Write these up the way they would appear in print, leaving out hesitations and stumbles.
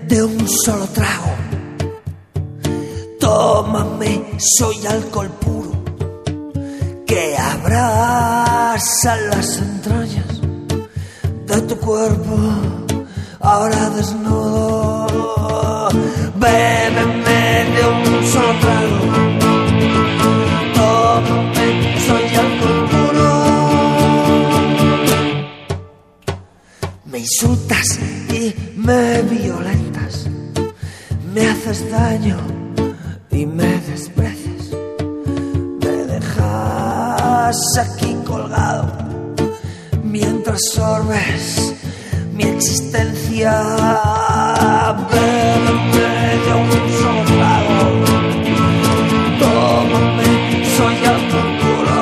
de un solo trago. Tómame, soy alcohol puro que abraza las entrañas de tu cuerpo ahora desnudo. Bébeme de un solo trago. Tómame, soy alcohol puro. Me insultas y me violentas, me haces daño y me desprecias, me dejas aquí colgado mientras sorbes mi existencia. Bébeme de un solo trago. Tómame, soy alcohol puro.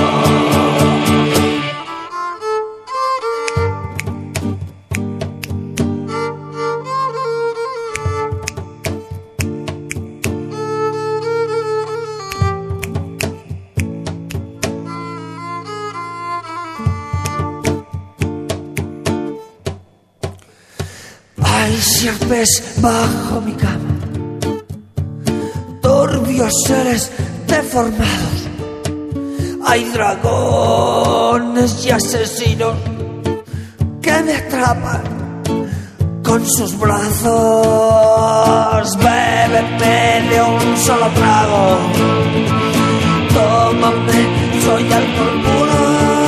Hay sierpes bajo mi cama, turbios seres deformados. Hay dragones y asesinos que me atrapan con sus brazos. Bébeme de un solo trago. Tómame, soy alcohol puro.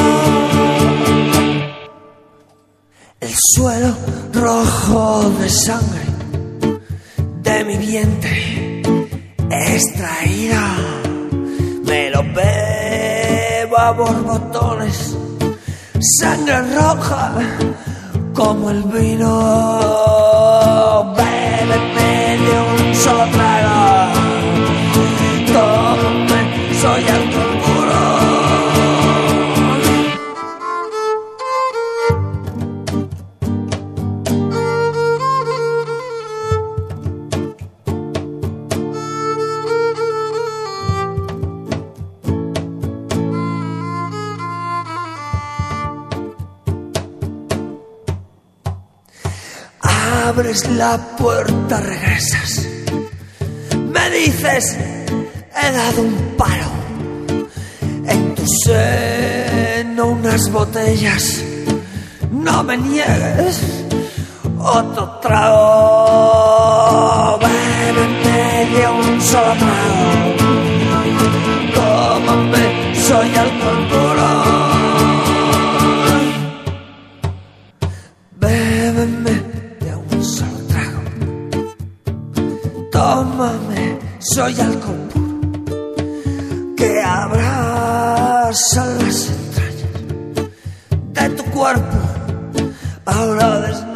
El suelo rojo de sangre de mi vientre extraída, me lo bebo a borbotones. Sangre roja como el vino. Bébeme de un solo trago. Tómame, soy alcohol puro. Abres la puerta, regresas, me dices, he dado un paro. En tu seno unas botellas, no me niegues otro trago. Bébeme de un solo trago. Tómame, soy alcohol puro. Bébeme de un solo trago. Tómame, soy alcohol puro que abraza las entrañas de tu cuerpo ahora desnudo.